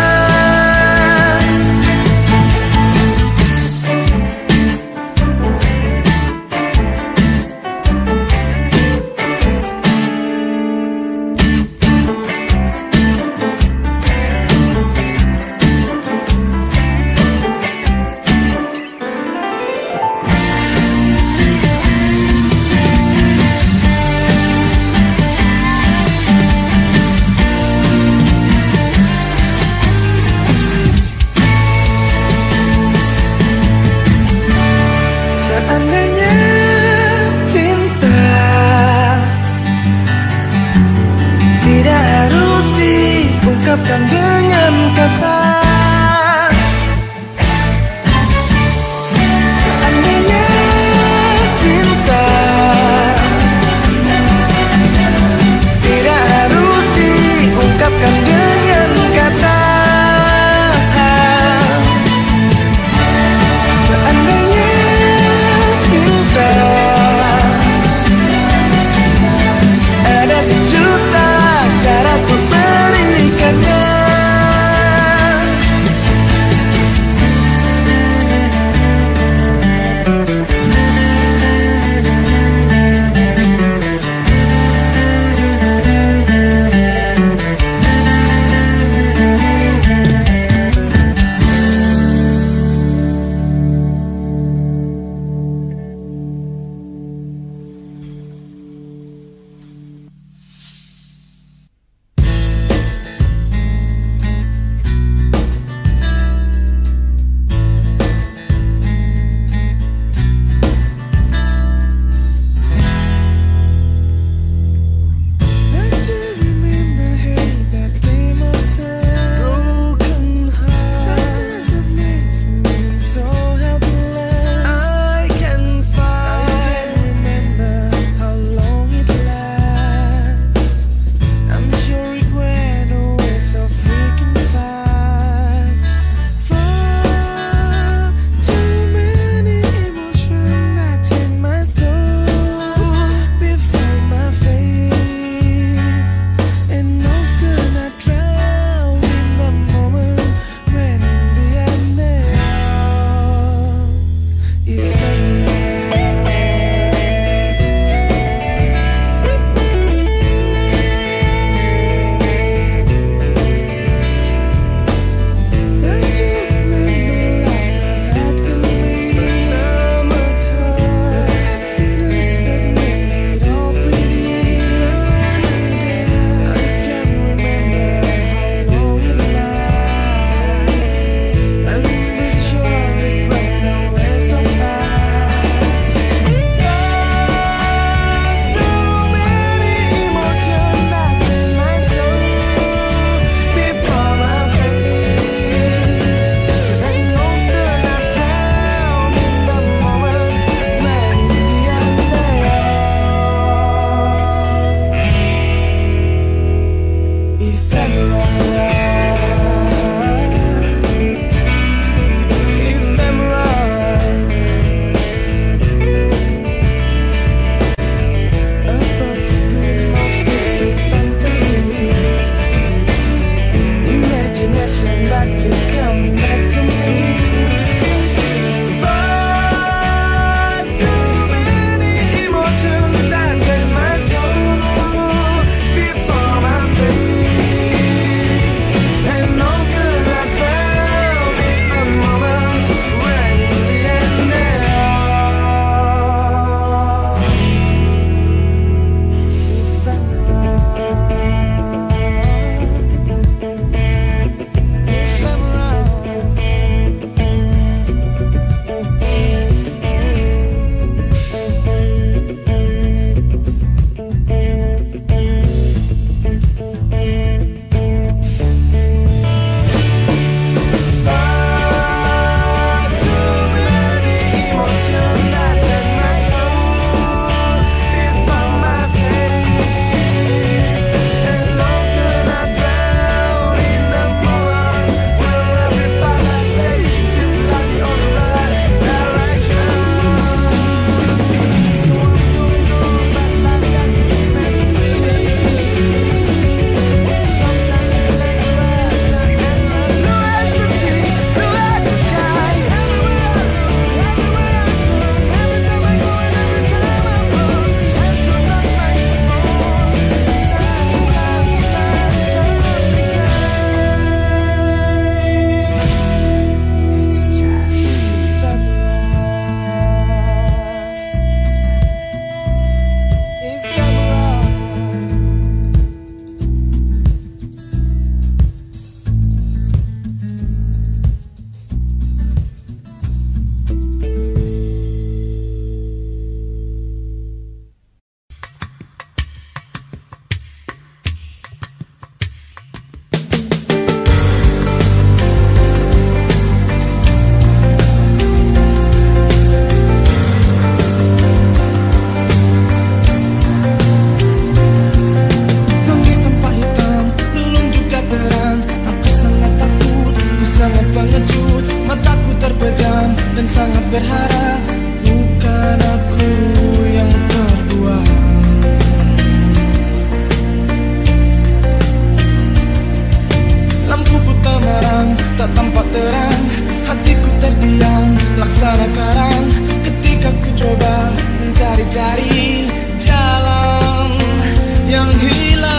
mencari jalan yang hilang.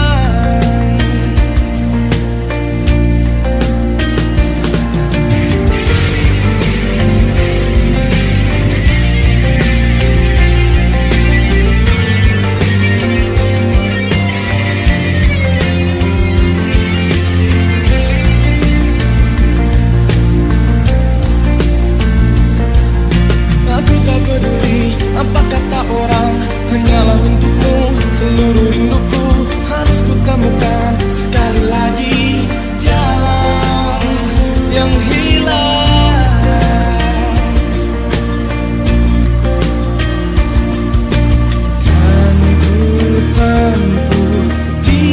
Apa kata orang, hanyalah untukmu. Seluruh rinduku harus ku temukan sekali lagi jalan yang hilang. Kan ku tempuh di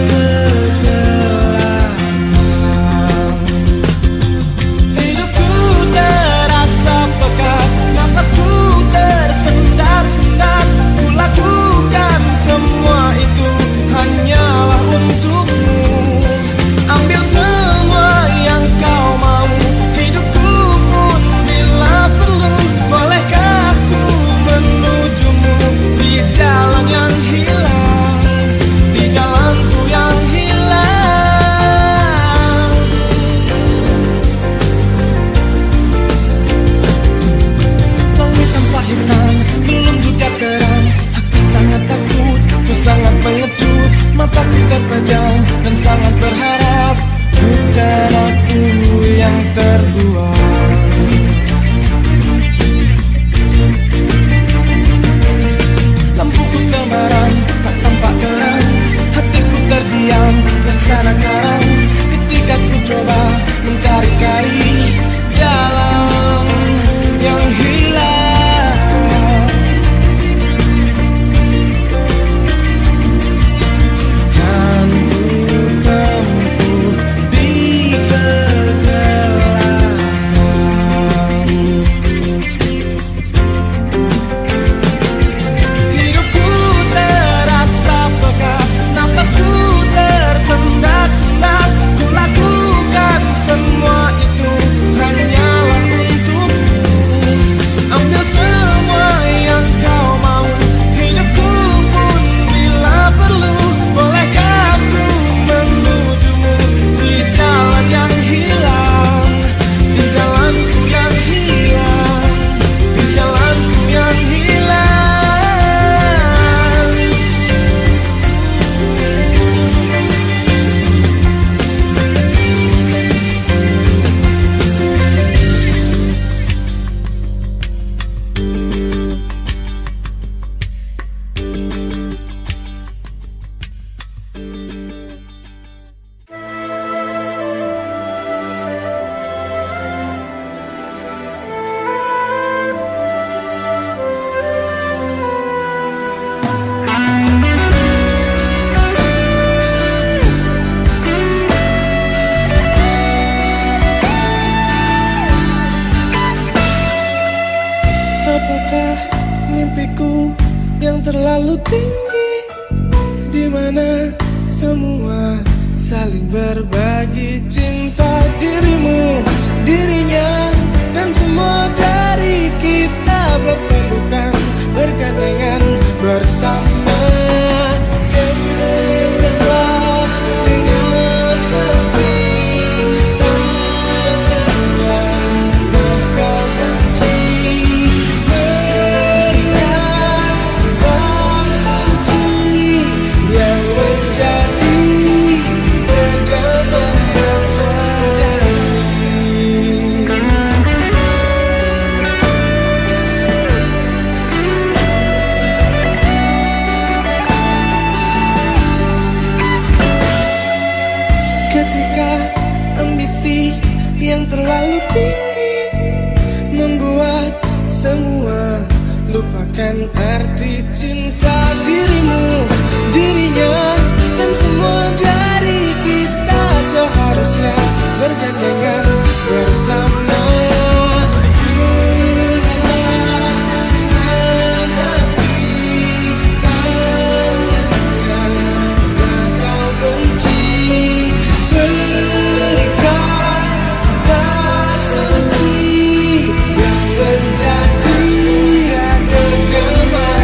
kegelapan. Hidupku terasa pekat, nafasku tersendat-sendat. Ku lakukan semua itu hanyalah untukmu. Ambil semua yang kau mau, hidupku pun bila perlu. Bolehkah ku menujumu di jalan yang hilang, di jalanku yang hilang. Langit tampak hitam, belum juga terang. Aku sangat takut, aku sangat mengecut. Mataku terpejam dan sangat berharap bukan aku yang terbuang. Lampuku temaram, tak tampak terang. Hatiku terdiam, laksana karang. Ketika ku coba mencari-cari jalan yang hilang. Semua itu hanyalah untukmu. Ambil semua yang kau mau, hidupku pun bila perlu. Bolehkah aku menujumu di jalan yang hilang, di jalanku yang hilang, di jalanku yang hilang. Apakah mimpiku yang terlalu tinggi, di mana semua saling berbagi cinta? Dirimu, dirinya, dan semua dari kita berpelukan, bergandengan bersama. Genggam dengan hati, tangannya tak kau benci. Yang menjadi perdamaian yang terlalu tinggi membuat semua lupakan arti cinta. Dirimu, dirinya, dan semua dari kita seharusnya bergandengan bersama. Menjadi kedamaian.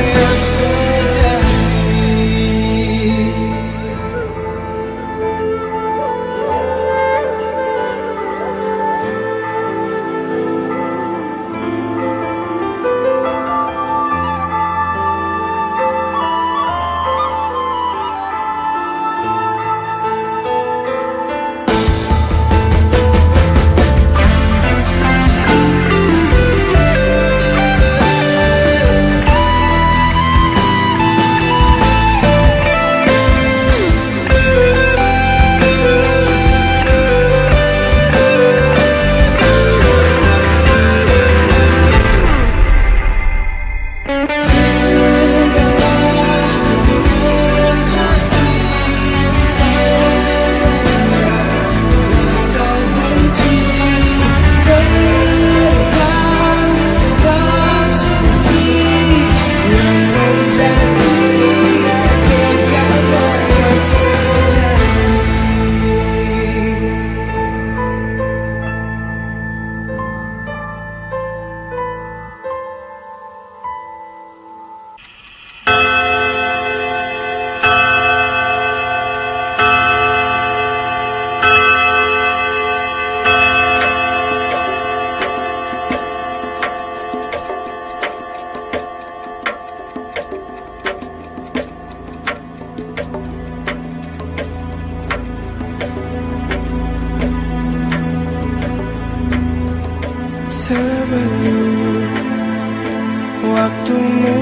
Hidumu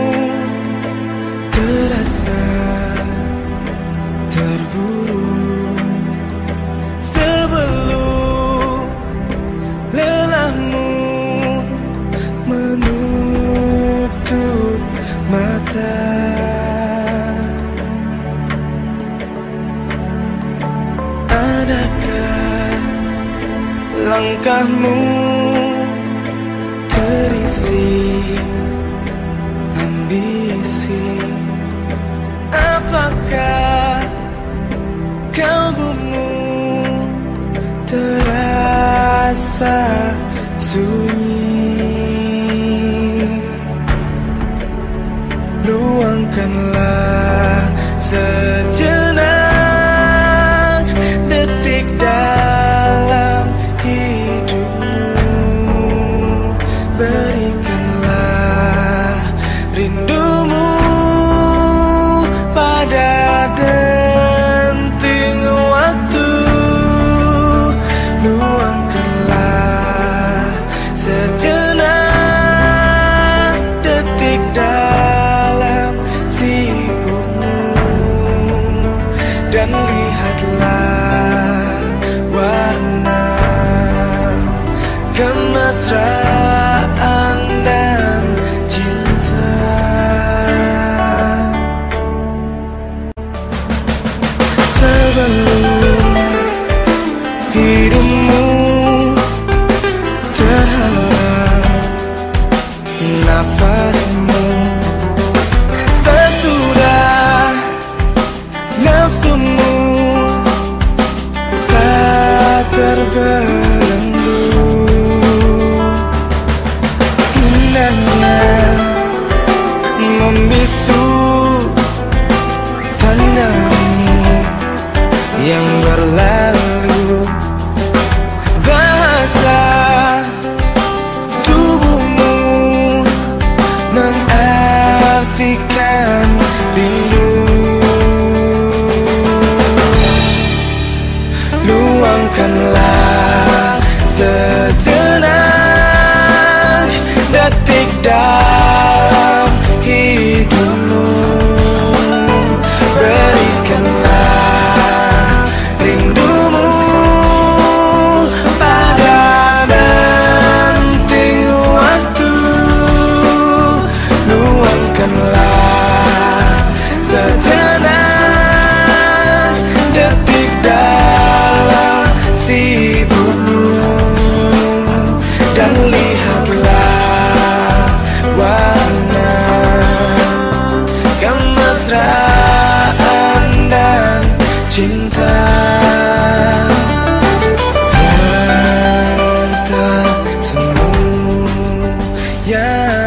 terasa terburu sebelum lelahmu menutup mata. Adakah langkahmu terisi ambisi? Apakah kalbumu terasa sunyi? Luangkanlah sejenak detik dalam hidupmu. Berikanlah rindumu pada denting waktu. Luangkanlah sejenak detik dalam sibukmu, dan lihatlah warna kemesraan dan cinta. Sebelum hidupmu terhalang nafasmu, sesudah nafsumu tak terbelenggu, indahnya membisu pandang yang berlalu. Bahasa tubuhmu mengartikan rindu. Luangkanlah sejenak detik dalam hidupmu. Berikanlah rindumu pada denting waktu. Luangkanlah sejenak detik dalam sibukmu, dan lihatlah warna kemesraan dan cinta. Harta semu yang